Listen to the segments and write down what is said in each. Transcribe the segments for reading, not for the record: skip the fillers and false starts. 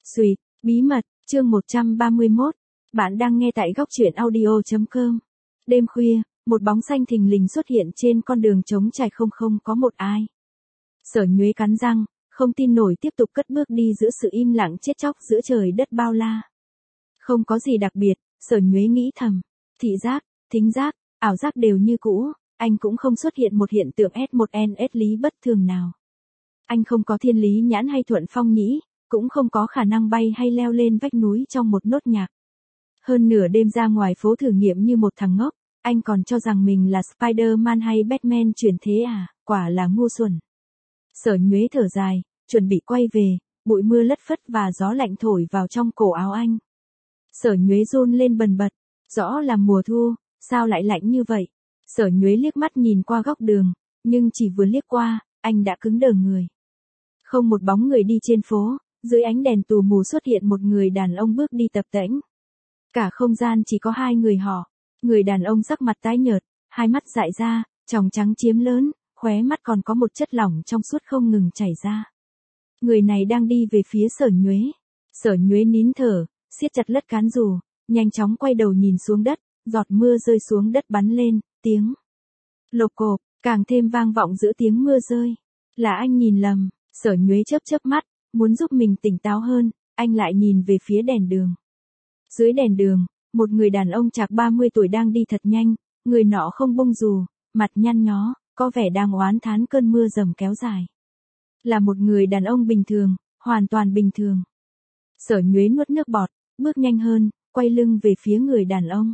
Duyệt, bí mật, chương 131. Bạn đang nghe tại góc truyện audio.com. Đêm khuya, một bóng xanh thình lình xuất hiện trên con đường trống trải không có một ai. Sở Nhuế cắn răng, không tin nổi tiếp tục cất bước đi giữa sự im lặng chết chóc giữa trời đất bao la. Không có gì đặc biệt, Sở Nhuế nghĩ thầm. Thị giác, thính giác, ảo giác đều như cũ, anh cũng không xuất hiện một hiện tượng S1NS lý bất thường nào. Anh không có thiên lý nhãn hay thuận phong nhĩ, cũng không có khả năng bay hay leo lên vách núi trong một nốt nhạc. Hơn nửa đêm ra ngoài phố thử nghiệm như một thằng ngốc, anh còn cho rằng mình là Spider-Man hay Batman chuyển thế à, quả là ngu xuẩn. Sở Nhuế thở dài, chuẩn bị quay về, bụi mưa lất phất và gió lạnh thổi vào trong cổ áo anh. Sở Nhuế run lên bần bật, rõ là mùa thu, sao lại lạnh như vậy? Sở Nhuế liếc mắt nhìn qua góc đường, nhưng chỉ vừa liếc qua, anh đã cứng đờ người. Không một bóng người đi trên phố, dưới ánh đèn tù mù xuất hiện một người đàn ông bước đi tập tễnh. Cả không gian chỉ có hai người họ. Người đàn ông sắc mặt tái nhợt, hai mắt dại ra, tròng trắng chiếm lớn, khóe mắt còn có một chất lỏng trong suốt không ngừng chảy ra. Người này đang đi về phía Sở Nhuế. Sở Nhuế nín thở, siết chặt lất cán dù, nhanh chóng quay đầu nhìn xuống đất, giọt mưa rơi xuống đất bắn lên, tiếng lộp cộp, càng thêm vang vọng giữa tiếng mưa rơi. Là anh nhìn lầm. Sở Nhuế chớp mắt, muốn giúp mình tỉnh táo hơn, anh lại nhìn về phía đèn đường. Dưới đèn đường, một người đàn ông chạc 30 tuổi đang đi thật nhanh, người nọ không bông dù, mặt nhăn nhó, có vẻ đang oán thán cơn mưa dầm kéo dài. Là một người đàn ông bình thường, hoàn toàn bình thường. Sở Nhuế nuốt nước bọt, bước nhanh hơn, quay lưng về phía người đàn ông.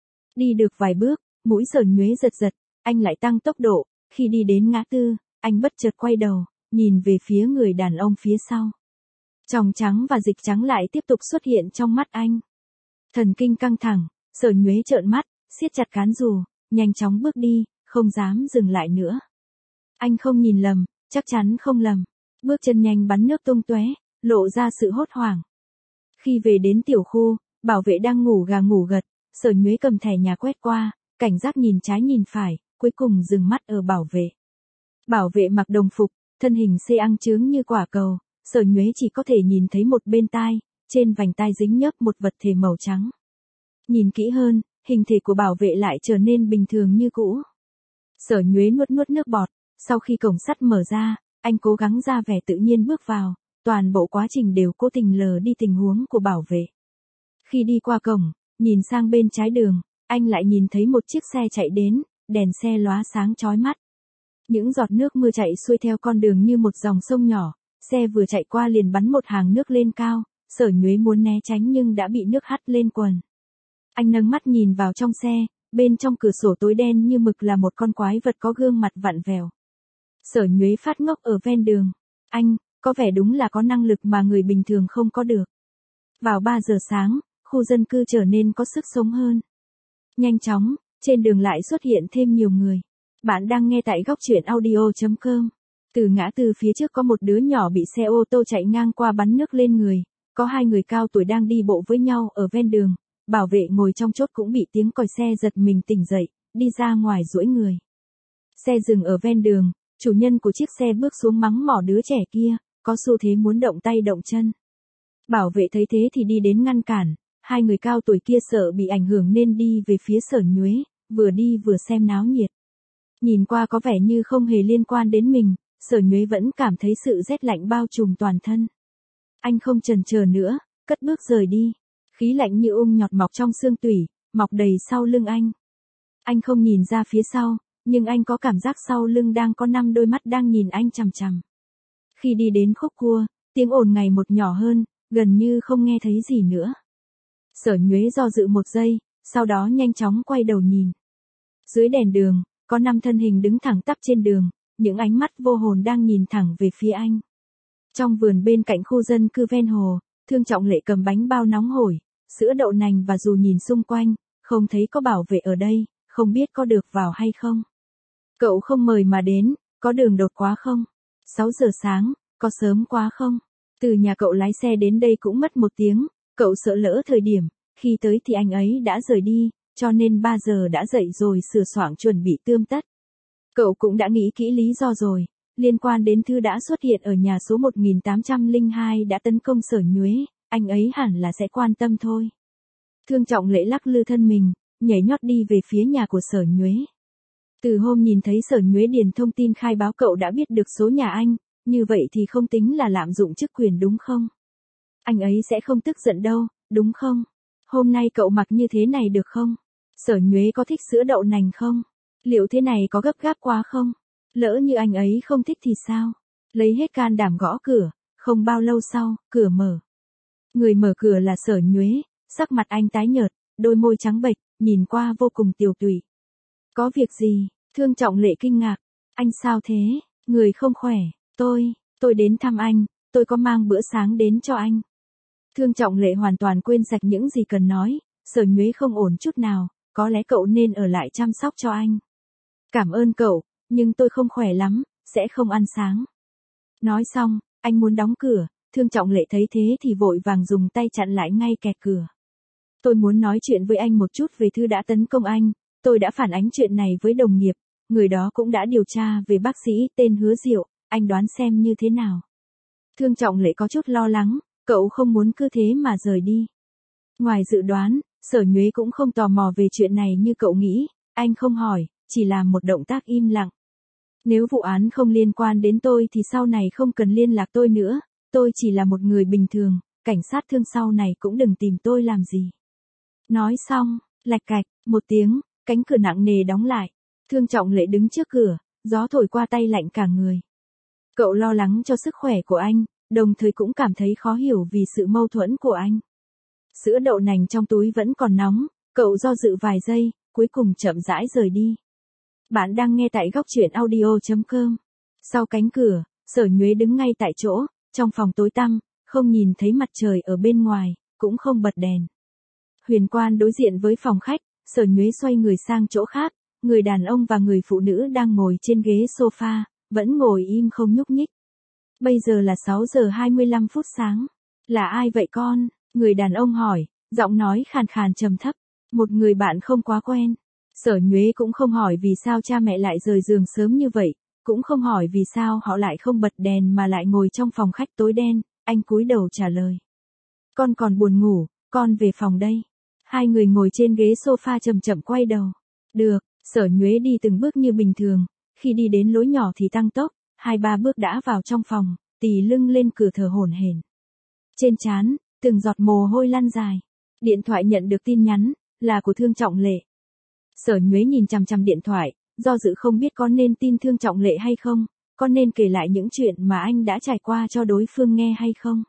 Đi được vài bước, mũi Sở Nhuế giật, anh lại tăng tốc độ, khi đi đến ngã tư, anh bất chợt quay đầu, nhìn về phía người đàn ông phía sau. Tròng trắng và dịch trắng lại tiếp tục xuất hiện trong mắt anh. Thần kinh căng thẳng, Sở Nhuế trợn mắt, siết chặt cán dù, nhanh chóng bước đi, không dám dừng lại nữa. Anh không nhìn lầm, chắc chắn không lầm. Bước chân nhanh bắn nước tung tóe, lộ ra sự hốt hoảng. Khi về đến tiểu khu, bảo vệ đang ngủ gà ngủ gật, Sở Nhuế cầm thẻ nhà quét qua, cảnh giác nhìn trái nhìn phải, cuối cùng dừng mắt ở bảo vệ. Bảo vệ mặc đồng phục, thân hình xê ăng chướng như quả cầu, Sở Nhuế chỉ có thể nhìn thấy một bên tai, trên vành tai dính nhớp một vật thể màu trắng. Nhìn kỹ hơn, hình thể của bảo vệ lại trở nên bình thường như cũ. Sở Nhuế nuốt nước bọt, sau khi cổng sắt mở ra, anh cố gắng ra vẻ tự nhiên bước vào, toàn bộ quá trình đều cố tình lờ đi tình huống của bảo vệ. Khi đi qua cổng, nhìn sang bên trái đường, anh lại nhìn thấy một chiếc xe chạy đến, đèn xe lóa sáng chói mắt. Những giọt nước mưa chạy xuôi theo con đường như một dòng sông nhỏ, xe vừa chạy qua liền bắn một hàng nước lên cao, Sở Nhuế muốn né tránh nhưng đã bị nước hắt lên quần. Anh nâng mắt nhìn vào trong xe, bên trong cửa sổ tối đen như mực là một con quái vật có gương mặt vặn vẹo. Sở Nhuế phát ngốc ở ven đường. Anh, có vẻ đúng là có năng lực mà người bình thường không có được. Vào 3 giờ sáng, khu dân cư trở nên có sức sống hơn. Nhanh chóng, trên đường lại xuất hiện thêm nhiều người. Bạn đang nghe tại góc truyện audio.com. Từ ngã tư phía trước có một đứa nhỏ bị xe ô tô chạy ngang qua bắn nước lên người. Có hai người cao tuổi đang đi bộ với nhau ở ven đường. Bảo vệ ngồi trong chốt cũng bị tiếng còi xe giật mình tỉnh dậy, đi ra ngoài duỗi người. Xe dừng ở ven đường, chủ nhân của chiếc xe bước xuống mắng mỏ đứa trẻ kia, có xu thế muốn động tay động chân. Bảo vệ thấy thế thì đi đến ngăn cản, hai người cao tuổi kia sợ bị ảnh hưởng nên đi về phía Sở Nhuế, vừa đi vừa xem náo nhiệt. Nhìn qua có vẻ như không hề liên quan đến mình, Sở Nhuế vẫn cảm thấy sự rét lạnh bao trùm toàn thân. Anh không chần chờ nữa, cất bước rời đi. Khí lạnh như nhọt mọc trong xương tủy, mọc đầy sau lưng anh. Anh không nhìn ra phía sau, nhưng anh có cảm giác sau lưng đang có 5 đôi mắt đang nhìn anh chằm chằm. Khi đi đến khúc cua, tiếng ồn ngày một nhỏ hơn, gần như không nghe thấy gì nữa. Sở Nhuế do dự một giây, sau đó nhanh chóng quay đầu nhìn. Dưới đèn đường, có 5 thân hình đứng thẳng tắp trên đường, những ánh mắt vô hồn đang nhìn thẳng về phía anh. Trong vườn bên cạnh khu dân cư ven hồ, Thương Trọng Lệ cầm bánh bao nóng hổi, sữa đậu nành và dù nhìn xung quanh, không thấy có bảo vệ ở đây, không biết có được vào hay không. Cậu không mời mà đến, có đường đột quá không? 6 giờ sáng, có sớm quá không? Từ nhà cậu lái xe đến đây cũng mất 1 tiếng, cậu sợ lỡ thời điểm, khi tới thì anh ấy đã rời đi, cho nên 3 giờ đã dậy rồi sửa soạn chuẩn bị tươm tất. Cậu cũng đã nghĩ kỹ lý do rồi, liên quan đến thư đã xuất hiện ở nhà số 1802 đã tấn công Sở Nhuế, anh ấy hẳn là sẽ quan tâm thôi. Thương Trọng Lệ lắc lư thân mình, nhảy nhót đi về phía nhà của Sở Nhuế. Từ hôm nhìn thấy Sở Nhuế điền thông tin khai báo cậu đã biết được số nhà anh, như vậy thì không tính là lạm dụng chức quyền đúng không? Anh ấy sẽ không tức giận đâu, đúng không? Hôm nay cậu mặc như thế này được không? Sở Nhuế có thích sữa đậu nành không? Liệu thế này có gấp gáp quá không? Lỡ như anh ấy không thích thì sao? Lấy hết can đảm gõ cửa, không bao lâu sau, cửa mở. Người mở cửa là Sở Nhuế, sắc mặt anh tái nhợt, đôi môi trắng bệch, nhìn qua vô cùng tiều tụy. Có việc gì? Thương Trọng Lệ kinh ngạc. Anh sao thế? Người không khỏe. Tôi đến thăm anh, tôi có mang bữa sáng đến cho anh. Thương Trọng Lệ hoàn toàn quên sạch những gì cần nói, Sở Nhuế không ổn chút nào, có lẽ cậu nên ở lại chăm sóc cho anh. Cảm ơn cậu, nhưng tôi không khỏe lắm, sẽ không ăn sáng. Nói xong, anh muốn đóng cửa, Thương Trọng Lệ thấy thế thì vội vàng dùng tay chặn lại ngay kẹt cửa. Tôi muốn nói chuyện với anh một chút về thư đã tấn công anh, tôi đã phản ánh chuyện này với đồng nghiệp, người đó cũng đã điều tra về bác sĩ tên Hứa Diệu, anh đoán xem như thế nào. Thương Trọng Lệ có chút lo lắng, cậu không muốn cứ thế mà rời đi. Ngoài dự đoán, Sở Nhuế cũng không tò mò về chuyện này như cậu nghĩ, anh không hỏi, chỉ làm một động tác im lặng. Nếu vụ án không liên quan đến tôi thì sau này không cần liên lạc tôi nữa, tôi chỉ là một người bình thường, cảnh sát Thương sau này cũng đừng tìm tôi làm gì. Nói xong, lạch cạch, một tiếng, cánh cửa nặng nề đóng lại. Thương Trọng Lệ đứng trước cửa, gió thổi qua tay lạnh cả người. Cậu lo lắng cho sức khỏe của anh, đồng thời cũng cảm thấy khó hiểu vì sự mâu thuẫn của anh. Sữa đậu nành trong túi vẫn còn nóng, cậu do dự vài giây, cuối cùng chậm rãi rời đi. Bạn đang nghe tại góc truyện audio.com. Sau cánh cửa, Sở Nhuế đứng ngay tại chỗ, trong phòng tối tăm, không nhìn thấy mặt trời ở bên ngoài, cũng không bật đèn. Huyền quan đối diện với phòng khách, Sở Nhuế xoay người sang chỗ khác, người đàn ông và người phụ nữ đang ngồi trên ghế sofa, vẫn ngồi im không nhúc nhích. Bây giờ là 6 giờ 25 phút sáng. Là ai vậy con? Người đàn ông hỏi, giọng nói khàn khàn trầm thấp. Một người bạn không quá quen. Sở Nhuế cũng không hỏi vì sao cha mẹ lại rời giường sớm như vậy, cũng không hỏi vì sao họ lại không bật đèn mà lại ngồi trong phòng khách tối đen, anh cúi đầu trả lời. Con còn buồn ngủ, con về phòng đây. Hai người ngồi trên ghế sofa chậm chậm quay đầu. Được, Sở Nhuế đi từng bước như bình thường, khi đi đến lối nhỏ thì tăng tốc, 2-3 bước đã vào trong phòng, tì lưng lên cửa thở hổn hển. Trên trán, từng giọt mồ hôi lăn dài. Điện thoại nhận được tin nhắn, là của Thương Trọng Lệ. Sở Nhuế nhìn chằm chằm điện thoại, do dự không biết có nên tin Thương Trọng Lệ hay không, có nên kể lại những chuyện mà anh đã trải qua cho đối phương nghe hay không.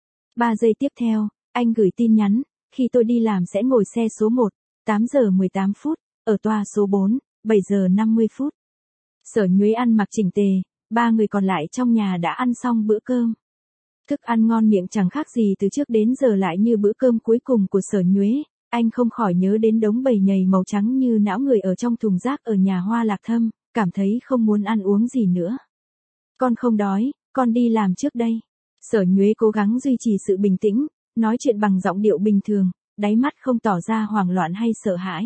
3 giây tiếp theo, anh gửi tin nhắn, khi tôi đi làm sẽ ngồi xe số 1, 8 giờ 18 phút, ở toa số 4, 7 giờ 50 phút. Sở Nhuế ăn mặc chỉnh tề, 3 người còn lại trong nhà đã ăn xong bữa cơm. Thức ăn ngon miệng chẳng khác gì từ trước đến giờ lại như bữa cơm cuối cùng của Sở Nhuế, anh không khỏi nhớ đến đống bầy nhầy màu trắng như não người ở trong thùng rác ở nhà Hoa Lạc Thâm, cảm thấy không muốn ăn uống gì nữa. Con không đói, con đi làm trước đây. Sở Nhuế cố gắng duy trì sự bình tĩnh, nói chuyện bằng giọng điệu bình thường, đáy mắt không tỏ ra hoảng loạn hay sợ hãi.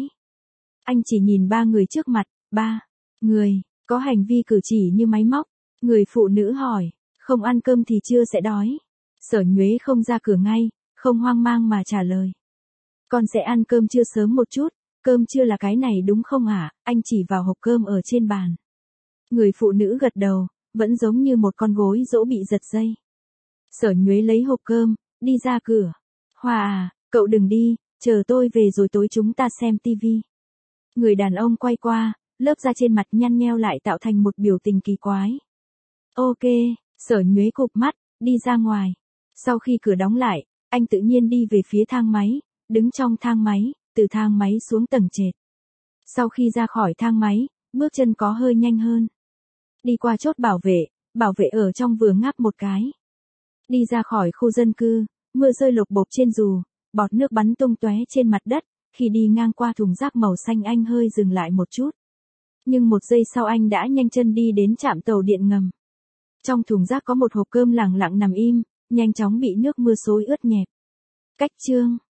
Anh chỉ nhìn 3 người trước mặt, 3 người, có hành vi cử chỉ như máy móc. Người phụ nữ hỏi, không ăn cơm thì chưa sẽ đói. Sở Nhuế không ra cửa ngay, không hoang mang mà trả lời. Con sẽ ăn cơm trưa sớm một chút, cơm trưa là cái này đúng không hả? Anh chỉ vào hộp cơm ở trên bàn. Người phụ nữ gật đầu, vẫn giống như một con gối dỗ bị giật dây. Sở Nhuế lấy hộp cơm, đi ra cửa. Hoa à, cậu đừng đi, chờ tôi về rồi tối chúng ta xem tivi. Người đàn ông quay qua, lớp da trên mặt nhăn nheo lại tạo thành một biểu tình kỳ quái. Ok, Sở Nhuế cụp mắt, đi ra ngoài. Sau khi cửa đóng lại, anh tự nhiên đi về phía thang máy, đứng trong thang máy, từ thang máy xuống tầng trệt. Sau khi ra khỏi thang máy, bước chân có hơi nhanh hơn. Đi qua chốt bảo vệ ở trong vừa ngáp một cái. Đi ra khỏi khu dân cư, mưa rơi lộp bộp trên dù, bọt nước bắn tung tóe trên mặt đất, khi đi ngang qua thùng rác màu xanh anh hơi dừng lại một chút. Nhưng 1 giây sau anh đã nhanh chân đi đến trạm tàu điện ngầm. Trong thùng rác có một hộp cơm lẳng lặng nằm im, nhanh chóng bị nước mưa xối ướt nhẹp. Cách chương